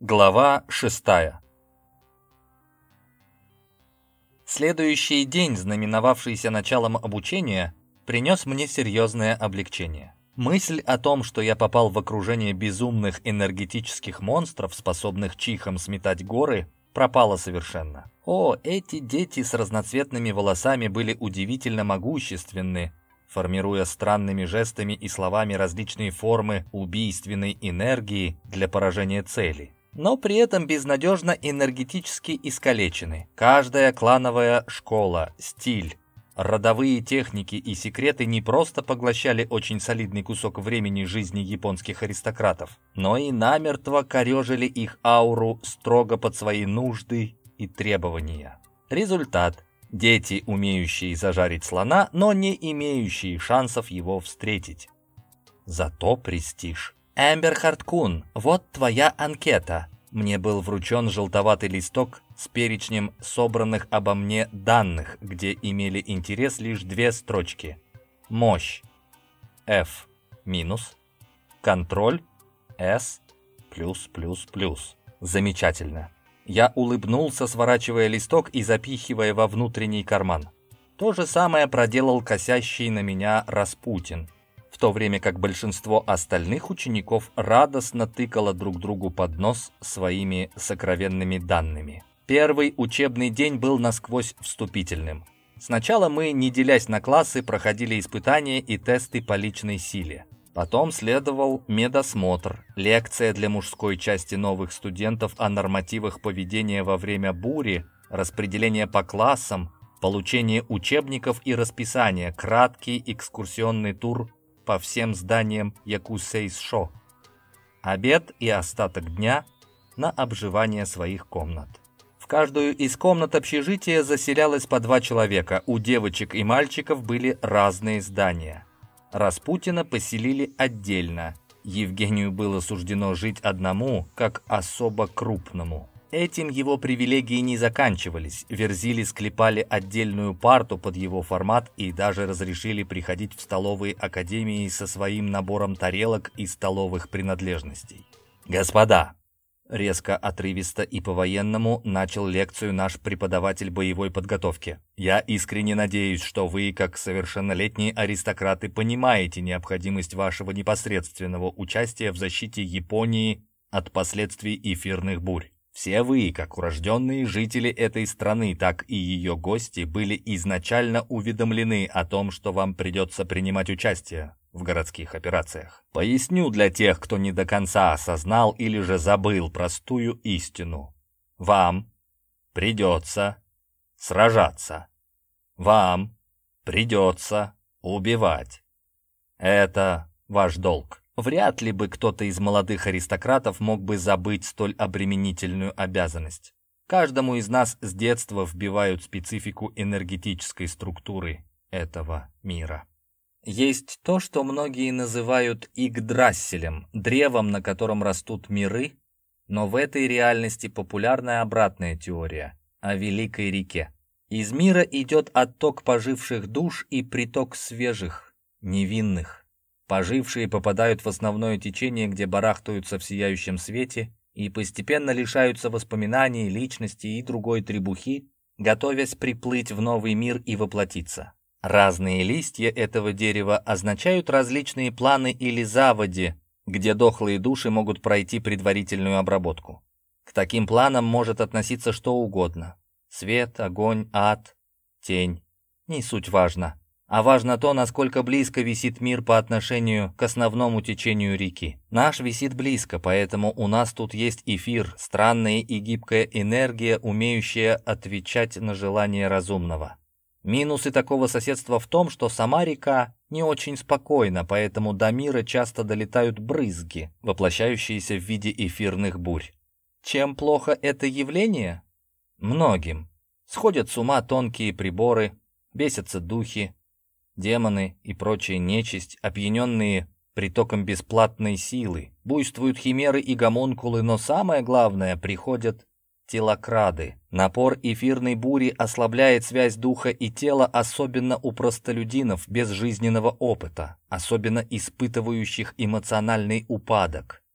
Глава 6. Следующий день, знаменовавшийся началом обучения, принес мне серьезное облегчение. Мысль о том, что я попал в окружение безумных энергетических монстров, способных чихом сметать горы, пропала совершенно. О, эти дети с разноцветными волосами были удивительно могущественны, формируя странными жестами и словами различные формы убийственной энергии для поражения цели. Но при этом безнадежно энергетически искалечены. Каждая клановая школа, стиль, родовые техники и секреты не просто поглощали очень солидный кусок времени жизни японских аристократов, но и намертво корежили их ауру строго под свои нужды и требования. Результат – дети, умеющие зажарить слона, но не имеющие шансов его встретить. Зато престиж. «Эмберхард-кун, вот твоя анкета». Мне был вручен желтоватый листок с перечнем собранных обо мне данных, где имели интерес лишь две строчки. Мощь F-, контроль S+++. Замечательно. Я улыбнулся, сворачивая листок и запихивая во внутренний карман. То же самое проделал косящий на меня Распутин, в то время как большинство остальных учеников радостно тыкало друг другу под нос своими сокровенными данными. Первый учебный день был насквозь вступительным. Сначала мы, не делясь на классы, проходили испытания и тесты по личной силе. Потом следовал медосмотр, лекция для мужской части новых студентов о нормативах поведения во время бури, распределение по классам, получение учебников и расписания, краткий экскурсионный тур по всем зданиям Якусейшо, обед и остаток дня на обживание своих комнат. В каждую из комнат общежития заселялось по 2 человека, у девочек и мальчиков были разные здания. Распутина поселили отдельно, Евгению было суждено жить одному, как особо крупному. Этим его привилегии не заканчивались, Верзили склепали отдельную парту под его формат и даже разрешили приходить в столовые академии со своим набором тарелок и столовых принадлежностей. «Господа!» — резко, отрывисто и по-военному начал лекцию наш преподаватель боевой подготовки. «Я искренне надеюсь, что вы, как совершеннолетние аристократы, понимаете необходимость вашего непосредственного участия в защите Японии от последствий эфирных бурь. Все вы, как урожденные жители этой страны, так и ее гости, были изначально уведомлены о том, что вам придется принимать участие в городских операциях. Поясню для тех, кто не до конца осознал или же забыл простую истину. Вам придется сражаться. Вам придется убивать. Это ваш долг. Вряд ли бы кто-то из молодых аристократов мог бы забыть столь обременительную обязанность. Каждому из нас с детства вбивают специфику энергетической структуры этого мира. Есть то, что многие называют Игдрасилем, древом, на котором растут миры, но в этой реальности популярна обратная теория о Великой реке. Из мира идет отток поживших душ и приток свежих, невинных. Пожившие попадают в основное течение, где барахтаются в сияющем свете и постепенно лишаются воспоминаний, личности и другой требухи, готовясь приплыть в новый мир и воплотиться. Разные листья этого дерева означают различные планы или заводи, где дохлые души могут пройти предварительную обработку. К таким планам может относиться что угодно. Свет, огонь, ад, тень. Не суть важно. А важно то, насколько близко висит мир по отношению к основному течению реки. Наш висит близко, поэтому у нас тут есть эфир, странная и гибкая энергия, умеющая отвечать на желания разумного. Минусы такого соседства в том, что сама река не очень спокойна, поэтому до мира часто долетают брызги, воплощающиеся в виде эфирных бурь. Чем плохо это явление? Многим. Сходят с ума тонкие приборы, бесятся духи, демоны и прочая нечисть, опьяненные притоком бесплатной силы, буйствуют химеры и гомункулы, но самое главное, приходят телокрады. Напор эфирной бури ослабляет связь духа и тела, особенно у простолюдинов без жизненного опыта, особенно испытывающих эмоциональный упадок.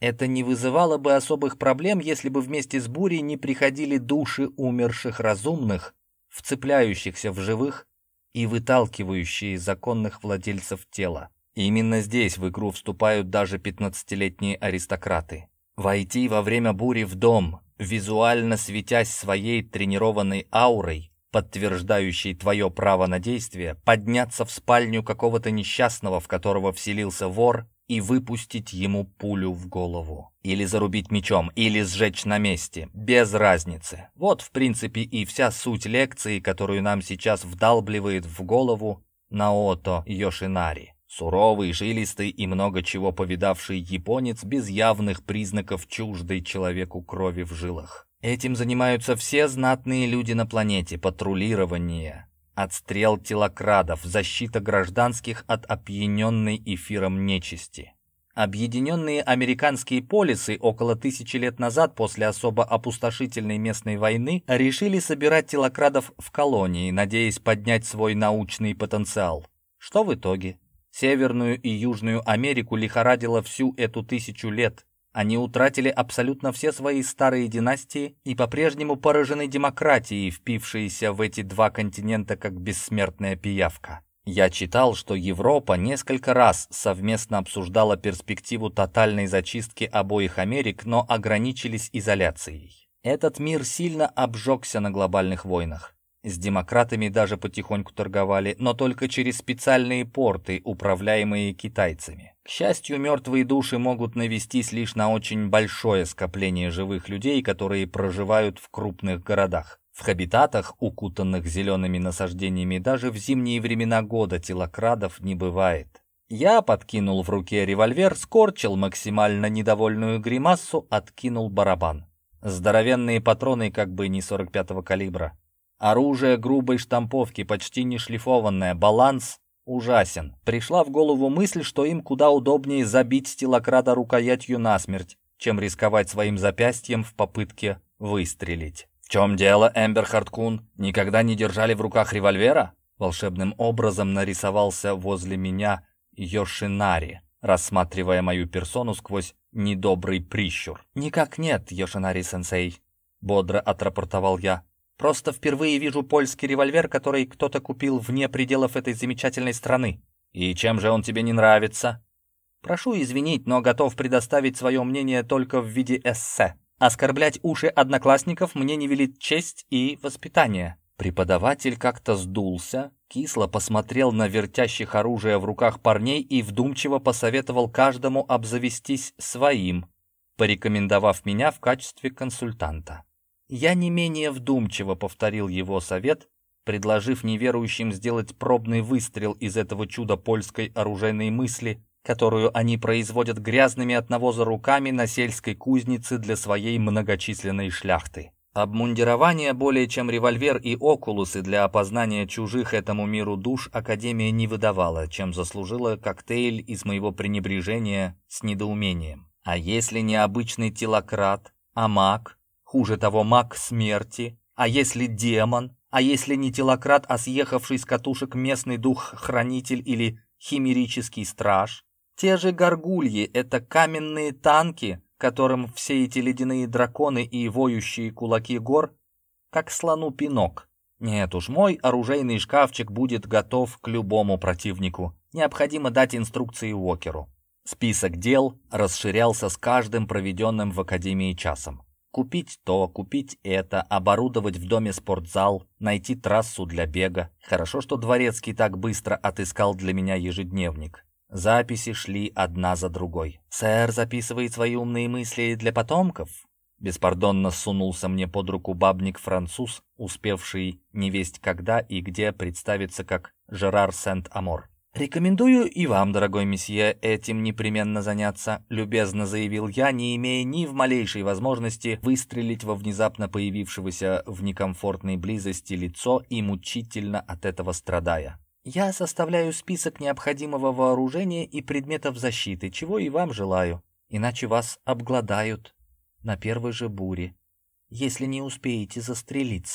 Это не вызывало бы особых проблем, если бы вместе с бурей не приходили души умерших разумных, вцепляющихся в живых и выталкивающие законных владельцев тела. Именно здесь в игру вступают даже 15-летние аристократы. Войти во время бури в дом, визуально светясь своей тренированной аурой, подтверждающей твое право на действие, подняться в спальню какого-то несчастного, в которого вселился вор, и выпустить ему пулю в голову. Или зарубить мечом, или сжечь на месте. Без разницы. Вот, в принципе, и вся суть лекции, которую нам сейчас вдалбливает в голову Наото Йошинари. Суровый, жилистый и много чего повидавший японец без явных признаков чуждой человеку крови в жилах. Этим занимаются все знатные люди на планете. Патрулирование, отстрел телокрадов, защита гражданских от опьяненной эфиром нечисти. Объединенные американские полисы около 1000 лет назад после особо опустошительной местной войны решили собирать телокрадов в колонии, надеясь поднять свой научный потенциал. Что в итоге? Северную и Южную Америку лихорадило всю эту 1000 лет. Они утратили абсолютно все свои старые династии и по-прежнему поражены демократией, впившейся в эти два континента как бессмертная пиявка. Я читал, что Европа несколько раз совместно обсуждала перспективу тотальной зачистки обоих Америк, но ограничились изоляцией. Этот мир сильно обжегся на глобальных войнах. С демократами даже потихоньку торговали, но только через специальные порты, управляемые китайцами. К счастью, мертвые души могут навестись лишь на очень большое скопление живых людей, которые проживают в крупных городах. В хабитатах, укутанных зелеными насаждениями, даже в зимние времена года телокрадов не бывает. Я подкинул в руке револьвер, скорчил максимально недовольную гримассу, откинул барабан. Здоровенные патроны как бы не 45-го калибра. Оружие грубой штамповки, почти не шлифованное, баланс ужасен. Пришла в голову мысль, что им куда удобнее забить телокрада рукоятью насмерть, чем рисковать своим запястьем в попытке выстрелить. «В чем дело, Эмберхард-кун? Никогда не держали в руках револьвера?» Волшебным образом нарисовался возле меня Йошинари, рассматривая мою персону сквозь недобрый прищур. «Никак нет, Йошинари-сенсей», — бодро отрапортовал я. «Просто впервые вижу польский револьвер, который кто-то купил вне пределов этой замечательной страны». «И чем же он тебе не нравится?» «Прошу извинить, но готов предоставить свое мнение только в виде эссе. Оскорблять уши одноклассников мне не велит честь и воспитание». Преподаватель как-то сдулся, кисло посмотрел на вертящих оружие в руках парней и вдумчиво посоветовал каждому обзавестись своим, порекомендовав меня в качестве консультанта. Я не менее вдумчиво повторил его совет, предложив неверующим сделать пробный выстрел из этого чуда польской оружейной мысли, которую они производят грязными от навоза руками на сельской кузнице для своей многочисленной шляхты. Обмундирование более чем револьвер и окулусы для опознания чужих этому миру душ Академия не выдавала, чем заслужила коктейль из моего пренебрежения с недоумением. А если не обычный телократ, а маг? Хуже того, маг смерти. А если демон? А если не телократ, а съехавший с катушек местный дух-хранитель или химерический страж? Те же горгульи — это каменные танки, которым все эти ледяные драконы и воющие кулаки гор, как слону пинок. Нет уж, мой оружейный шкафчик будет готов к любому противнику. Необходимо дать инструкции Уокеру. Список дел расширялся с каждым проведенным в Академии часом. Купить то, купить это, оборудовать в доме спортзал, найти трассу для бега. Хорошо, что Дворецкий так быстро отыскал для меня ежедневник. Записи шли одна за другой. «Сэр записывает свои умные мысли для потомков?» Беспардонно сунулся мне под руку бабник-француз, успевший невесть когда и где представиться как Жерар Сент-Амор. «Рекомендую и вам, дорогой месье, этим непременно заняться», — любезно заявил я, не имея ни в малейшей возможности выстрелить во внезапно появившегося в некомфортной близости лицо и мучительно от этого страдая. «Я составляю список необходимого вооружения и предметов защиты, чего и вам желаю, иначе вас обгладают на первой же буре, если не успеете застрелиться».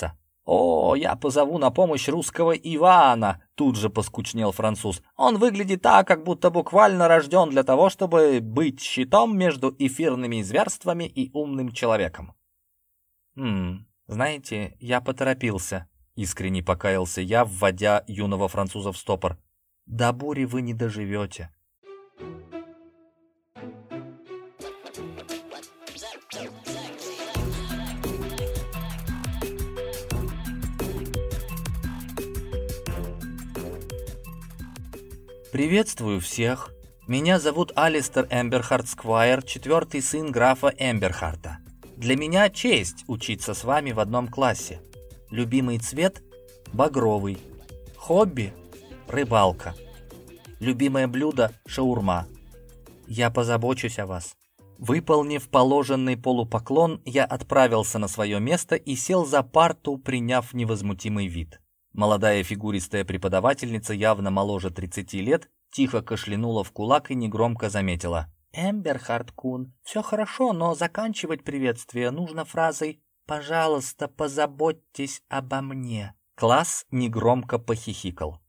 «О, я позову на помощь русского Ивана», — тут же поскучнел француз. «Он выглядит так, как будто буквально рожден для того, чтобы быть щитом между эфирными зверствами и умным человеком». Знаете, я поторопился», — искренне покаялся я, вводя юного француза в стопор. «До бури вы не доживете». «Приветствую всех. Меня зовут Алистер Эмберхарт Сквайр, 4-й сын графа Эмберхарта. Для меня честь учиться с вами в одном классе. Любимый цвет – багровый. Хобби – рыбалка. Любимое блюдо – шаурма. Я позабочусь о вас». Выполнив положенный полупоклон, я отправился на свое место и сел за парту, приняв невозмутимый вид. Молодая фигуристая преподавательница, явно моложе 30 лет, тихо кашлянула в кулак и негромко заметила: «Эмберхарт Кун, все хорошо, но заканчивать приветствие нужно фразой «Пожалуйста, позаботьтесь обо мне». Класс негромко похихикал.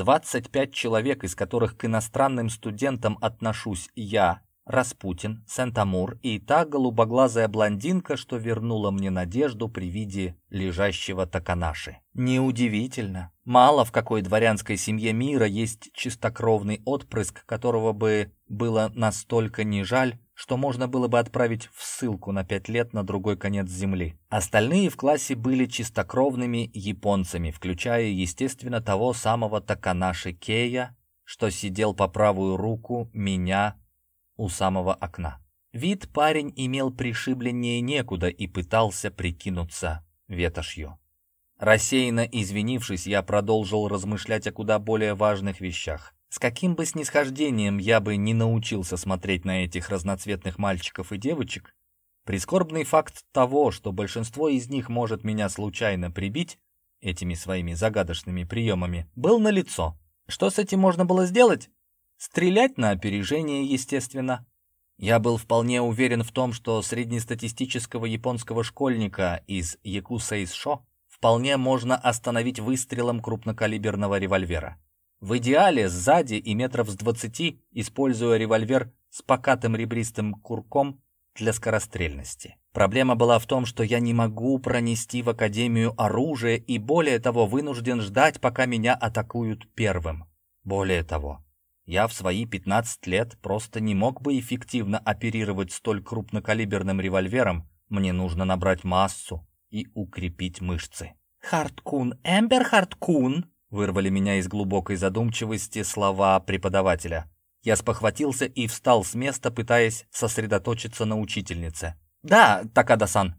25 человек, из которых к иностранным студентам отношусь я, Распутин, Сент-Амур и та голубоглазая блондинка, что вернула мне надежду при виде лежащего Таканаши. Неудивительно. Мало в какой дворянской семье мира есть чистокровный отпрыск, которого бы было настолько не жаль, что можно было бы отправить в ссылку на 5 лет на другой конец земли. Остальные в классе были чистокровными японцами, включая, естественно, того самого Таканаши Кея, что сидел по правую руку меня у самого окна. Вид парень имел пришибленнее некуда и пытался прикинуться ветошью. Рассеянно извинившись, я продолжил размышлять о куда более важных вещах. С каким бы снисхождением я бы не научился смотреть на этих разноцветных мальчиков и девочек, прискорбный факт того, что большинство из них может меня случайно прибить этими своими загадочными приемами, был налицо. Что с этим можно было сделать? Стрелять на опережение, естественно. Я был вполне уверен в том, что среднестатистического японского школьника из Якусейшо вполне можно остановить выстрелом крупнокалиберного револьвера. В идеале сзади и метров с 20, используя револьвер с покатым ребристым курком для скорострельности. Проблема была в том, что я не могу пронести в академию оружие и, более того, вынужден ждать, пока меня атакуют первым. Более того, я в свои 15 лет просто не мог бы эффективно оперировать столь крупнокалиберным револьвером. Мне нужно набрать массу и укрепить мышцы. «Харткун, Эмберхарт-кун!» вырвали меня из глубокой задумчивости слова преподавателя. Я спохватился и встал с места, пытаясь сосредоточиться на учительнице. «Да, Такада-сан».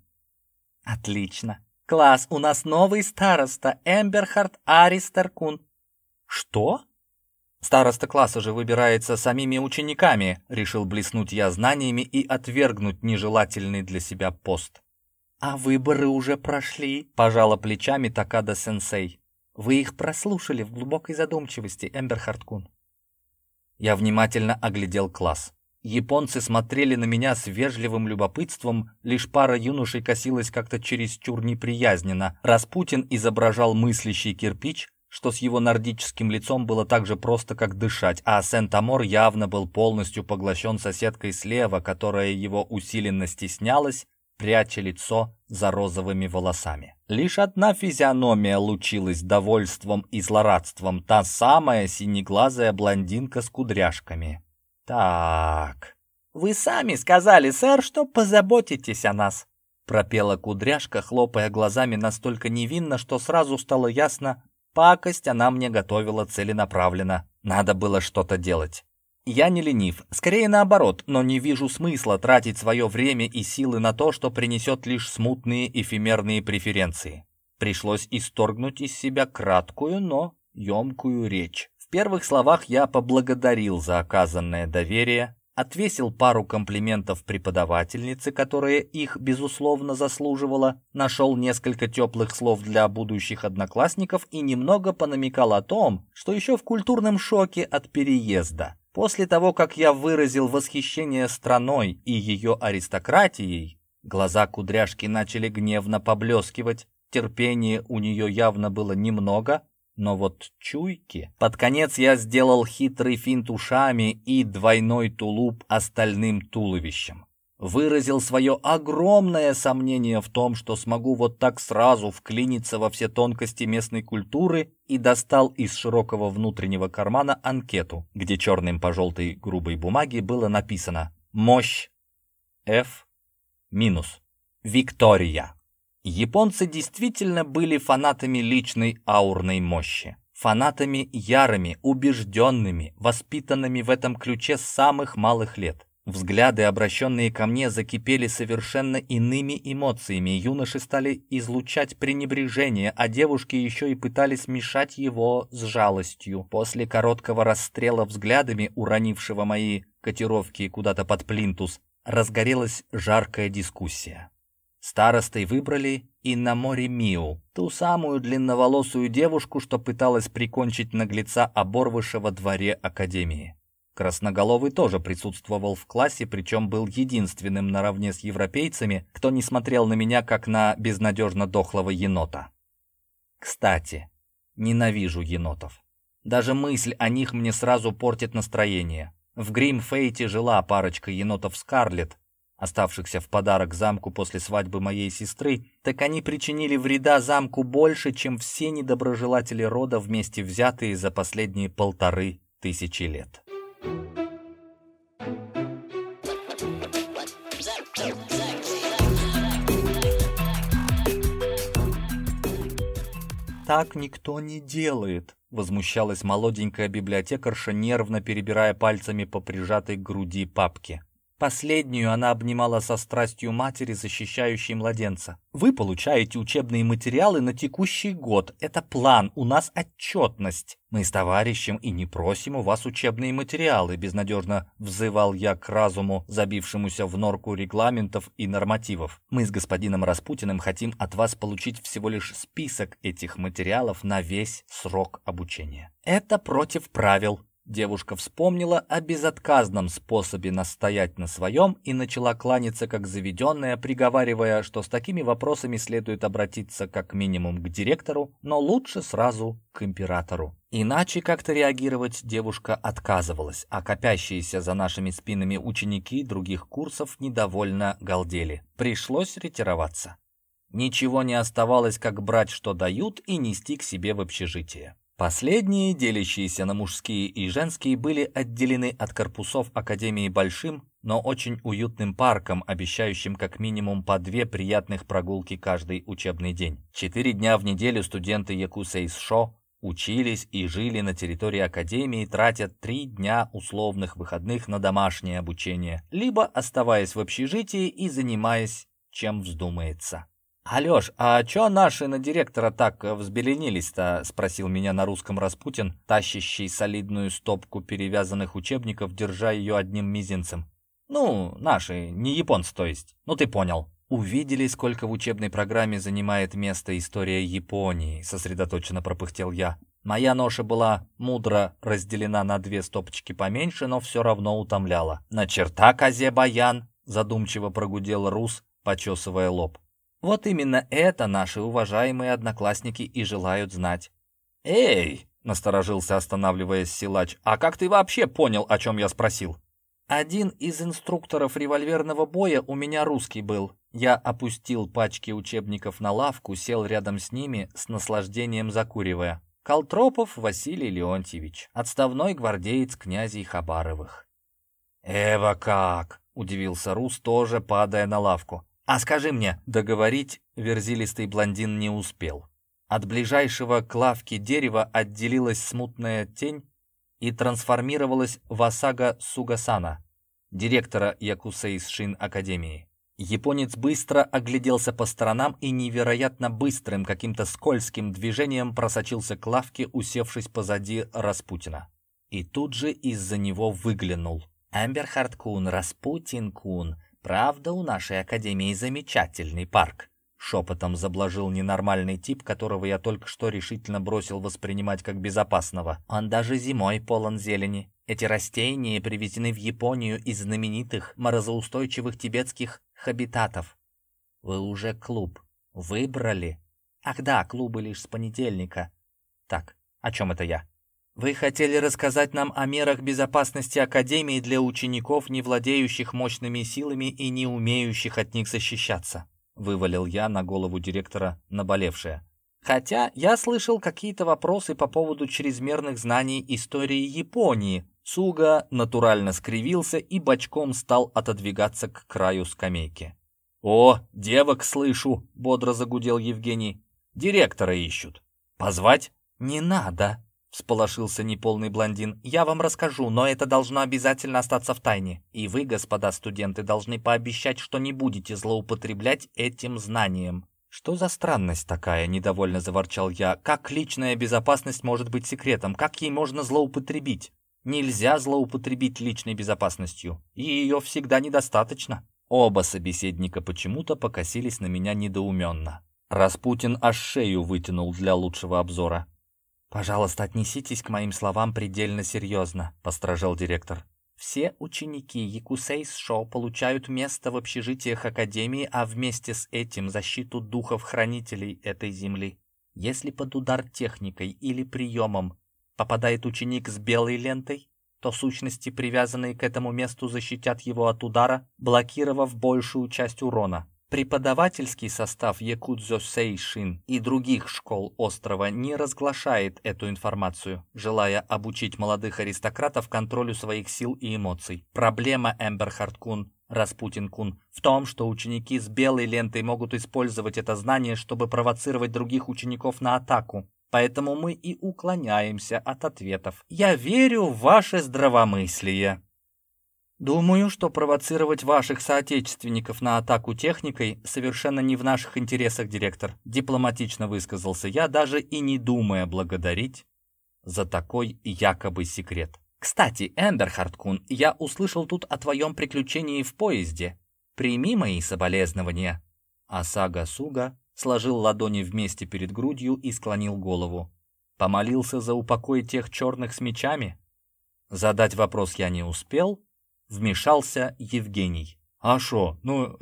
«Отлично. Класс, у нас новый староста, Эмберхарт Аристер-кун». «Что?» «Староста класса же выбирается самими учениками», — решил блеснуть я знаниями и отвергнуть нежелательный для себя пост. «А выборы уже прошли», — пожала плечами Такада-сенсей. «Вы их прослушали в глубокой задумчивости, Эмберхарт-кун». Я внимательно оглядел класс. Японцы смотрели на меня с вежливым любопытством, лишь пара юношей косилась как-то чересчур неприязненно. Распутин изображал мыслящий кирпич, что с его нордическим лицом было так же просто, как дышать, а Сент-Амор явно был полностью поглощен соседкой слева, которая его усиленно стеснялась, пряча лицо за розовыми волосами. Лишь одна физиономия лучилась довольством и злорадством, та самая синеглазая блондинка с кудряшками. «Так, вы сами сказали, сэр, что позаботитесь о нас», пропела кудряшка, хлопая глазами настолько невинно, что сразу стало ясно, пакость она мне готовила целенаправленно. Надо было что-то делать. Я не ленив, скорее наоборот, но не вижу смысла тратить свое время и силы на то, что принесет лишь смутные эфемерные преференции. Пришлось исторгнуть из себя краткую, но емкую речь. В первых словах я поблагодарил за оказанное доверие, отвесил пару комплиментов преподавательнице, которая их, безусловно, заслуживала, нашел несколько теплых слов для будущих одноклассников и немного понамекал о том, что еще в культурном шоке от переезда. После того, как я выразил восхищение страной и ее аристократией, глаза кудряшки начали гневно поблескивать, терпения у нее явно было немного, но вот чуйки... Под конец я сделал хитрый финт ушами и двойной тулуп остальным туловищем. Выразил свое огромное сомнение в том, что смогу вот так сразу вклиниться во все тонкости местной культуры, и достал из широкого внутреннего кармана анкету, где черным по желтой грубой бумаге было написано «Мощь F минус Виктория». Японцы действительно были фанатами личной аурной мощи. Фанатами ярыми, убежденными, воспитанными в этом ключе с самых малых лет. Взгляды, обращенные ко мне, закипели совершенно иными эмоциями. Юноши стали излучать пренебрежение, а девушки еще и пытались смешать его с жалостью. После короткого расстрела взглядами, уронившего мои котировки куда-то под плинтус, разгорелась жаркая дискуссия. Старостой выбрали Инамори Миу, ту самую длинноволосую девушку, что пыталась прикончить наглеца оборвыша во дворе академии. Красноголовый тоже присутствовал в классе, причем был единственным наравне с европейцами, кто не смотрел на меня как на безнадежно дохлого енота. Кстати, ненавижу енотов. Даже мысль о них мне сразу портит настроение. В Гримфейте жила парочка енотов Скарлетт, оставшихся в подарок замку после свадьбы моей сестры, так они причинили вреда замку больше, чем все недоброжелатели рода вместе взятые за последние 1500 лет. «Так никто не делает», — возмущалась молоденькая библиотекарша, нервно перебирая пальцами по прижатой к груди папке. Последнюю она обнимала со страстью матери, защищающей младенца. «Вы получаете учебные материалы на текущий год. Это план, у нас отчетность. Мы с товарищем и не просим у вас учебные материалы», безнадежно взывал я к разуму, забившемуся в норку регламентов и нормативов. «Мы с господином Распутиным хотим от вас получить всего лишь список этих материалов на весь срок обучения». «Это против правил». Девушка вспомнила о безотказном способе настоять на своем и начала кланяться как заведенная, приговаривая, что с такими вопросами следует обратиться как минимум к директору, но лучше сразу к императору. Иначе как-то реагировать девушка отказывалась, а копящиеся за нашими спинами ученики других курсов недовольно галдели. Пришлось ретироваться. Ничего не оставалось, как брать, что дают, и нести к себе в общежитие. Последние, делящиеся на мужские и женские, были отделены от корпусов Академии большим, но очень уютным парком, обещающим как минимум по 2 приятных прогулки каждый учебный день. 4 дня в неделю студенты Якусей-Шо учились и жили на территории Академии, тратя 3 дня условных выходных на домашнее обучение, либо оставаясь в общежитии и занимаясь, чем вздумается. «Алёш, а чё наши на директора так взбеленились-то?» — спросил меня на русском Распутин, тащащий солидную стопку перевязанных учебников, держа её одним мизинцем. «Ну, наши, не японцы, то есть. Ну ты понял». «Увидели, сколько в учебной программе занимает место история Японии», — сосредоточенно пропыхтел я. Моя ноша была мудро разделена на 2 стопочки поменьше, но всё равно утомляла. «На черта козе баян», — задумчиво прогудел Рус, почесывая лоб. «Вот именно это наши уважаемые одноклассники и желают знать». «Эй!» — насторожился, останавливаясь силач. «А как ты вообще понял, о чем я спросил?» «Один из инструкторов револьверного боя у меня русский был». Я опустил пачки учебников на лавку, сел рядом с ними, с наслаждением закуривая. Колтропов Василий Леонтьевич, отставной гвардеец князей Хабаровых. «Эва как!» — удивился Рус, тоже падая на лавку. «А скажи мне», — договорить верзилистый блондин не успел. От ближайшего к лавке дерева отделилась смутная тень и трансформировалась в Осага Сугасана, директора Якусей-Шин Академии. Японец быстро огляделся по сторонам и невероятно быстрым, каким-то скользким движением просочился к лавке, усевшись позади Распутина. И тут же из-за него выглянул. «Эмберхард-кун, Распутин-кун, правда, у нашей академии замечательный парк?» Шепотом заблажил ненормальный тип, которого я только что решительно бросил воспринимать как безопасного. «Он даже зимой полон зелени. Эти растения привезены в Японию из знаменитых морозоустойчивых тибетских хабитатов. Вы уже клуб выбрали?» Ах да, клубы лишь с понедельника. Так, о чем это я? Вы хотели рассказать нам о мерах безопасности Академии для учеников, не владеющих мощными силами и не умеющих от них защищаться. Вывалил я на голову директора наболевшее. Хотя я слышал какие-то вопросы по поводу чрезмерных знаний истории Японии. Суга натурально скривился и бочком стал отодвигаться к краю скамейки. «О, девок слышу!» — бодро загудел Евгений. «Директора ищут. Позвать?» «Не надо!» — всполошился неполный блондин. «Я вам расскажу, но это должно обязательно остаться в тайне. И вы, господа студенты, должны пообещать, что не будете злоупотреблять этим знанием». «Что за странность такая?» — недовольно заворчал я. «Как личная безопасность может быть секретом? Как ей можно злоупотребить?» «Нельзя злоупотребить личной безопасностью, и ее всегда недостаточно». Оба собеседника почему-то покосились на меня недоуменно. Распутин аж шею вытянул для лучшего обзора. «Пожалуйста, отнеситесь к моим словам предельно серьезно», — постражал директор. «Все ученики Якусей-Шо получают место в общежитиях Академии, а вместе с этим защиту духов-хранителей этой земли. Если под удар техникой или приемом попадает ученик с белой лентой, то сущности, привязанные к этому месту, защитят его от удара, блокировав большую часть урона. Преподавательский состав Якудзо Сейшин и других школ острова не разглашает эту информацию, желая обучить молодых аристократов контролю своих сил и эмоций. Проблема, Эмберхард-кун, Распутин-кун, в том, что ученики с белой лентой могут использовать это знание, чтобы провоцировать других учеников на атаку. Поэтому мы и уклоняемся от ответов. Я верю в ваше здравомыслие. Думаю, что провоцировать ваших соотечественников на атаку техникой совершенно не в наших интересах, директор. Дипломатично высказался я, даже и не думая благодарить за такой якобы секрет. Кстати, Эмберхард-кун, я услышал тут о твоем приключении в поезде. Прими мои соболезнования. Асага Суга сложил ладони вместе перед грудью и склонил голову. Помолился за упокой тех черных с мечами? Задать вопрос я не успел. Вмешался Евгений. «А шо,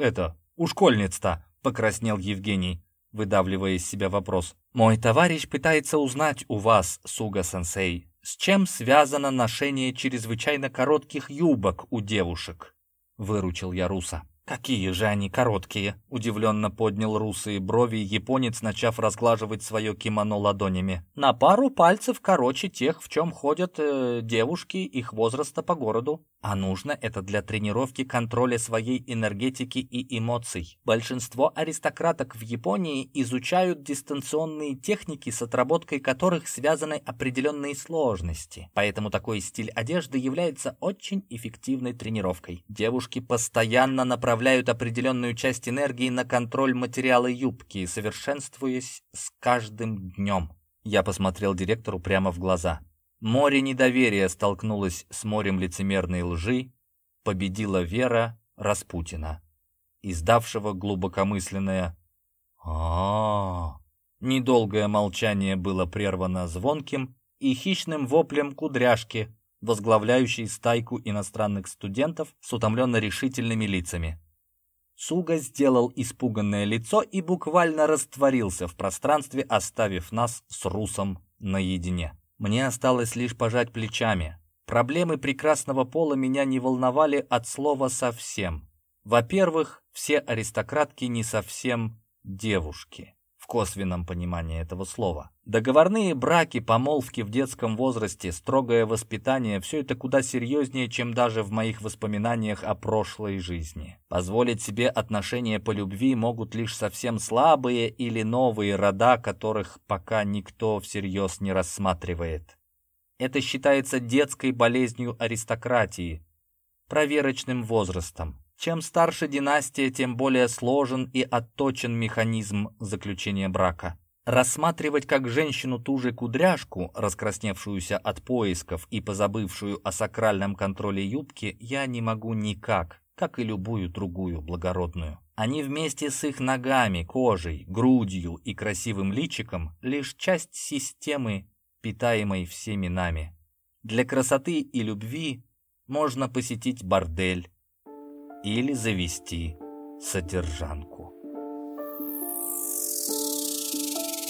у школьниц-то?» — покраснел Евгений, выдавливая из себя вопрос. «Мой товарищ пытается узнать у вас, Суга-сенсей, с чем связано ношение чрезвычайно коротких юбок у девушек?» — выручил я Руса. «Какие же они короткие!» — удивленно поднял русые брови японец, начав разглаживать свое кимоно ладонями. «На пару пальцев короче тех, в чем ходят девушки их возраста по городу. А нужно это для тренировки контроля своей энергетики и эмоций. Большинство аристократок в Японии изучают дистанционные техники, с отработкой которых связаны определенные сложности. Поэтому такой стиль одежды является очень эффективной тренировкой. Девушки постоянно направляют определенную часть энергии на контроль материала юбки, совершенствуясь с каждым днем». Я посмотрел директору прямо в глаза. Море недоверия столкнулось с морем лицемерной лжи, победила вера Распутина, издавшего глубокомысленное «А-а-а». Недолгое молчание было прервано звонким и хищным воплем кудряшки, возглавляющей стайку иностранных студентов с утомленно-решительными лицами. Суга сделал испуганное лицо и буквально растворился в пространстве, оставив нас с Русом наедине. Мне осталось лишь пожать плечами. Проблемы прекрасного пола меня не волновали от слова совсем. Во-первых, все аристократки не совсем девушки, в косвенном понимании этого слова. Договорные браки, помолвки в детском возрасте, строгое воспитание – все это куда серьезнее, чем даже в моих воспоминаниях о прошлой жизни. Позволить себе отношения по любви могут лишь совсем слабые или новые рода, которых пока никто всерьез не рассматривает. Это считается детской болезнью аристократии, проверочным возрастом. Чем старше династия, тем более сложен и отточен механизм заключения брака. Рассматривать как женщину ту же кудряшку, раскрасневшуюся от поисков и позабывшую о сакральном контроле юбки, я не могу никак, как и любую другую благородную. Они вместе с их ногами, кожей, грудью и красивым личиком лишь часть системы, питаемой всеми нами. Для красоты и любви можно посетить бордель или завести содержанку.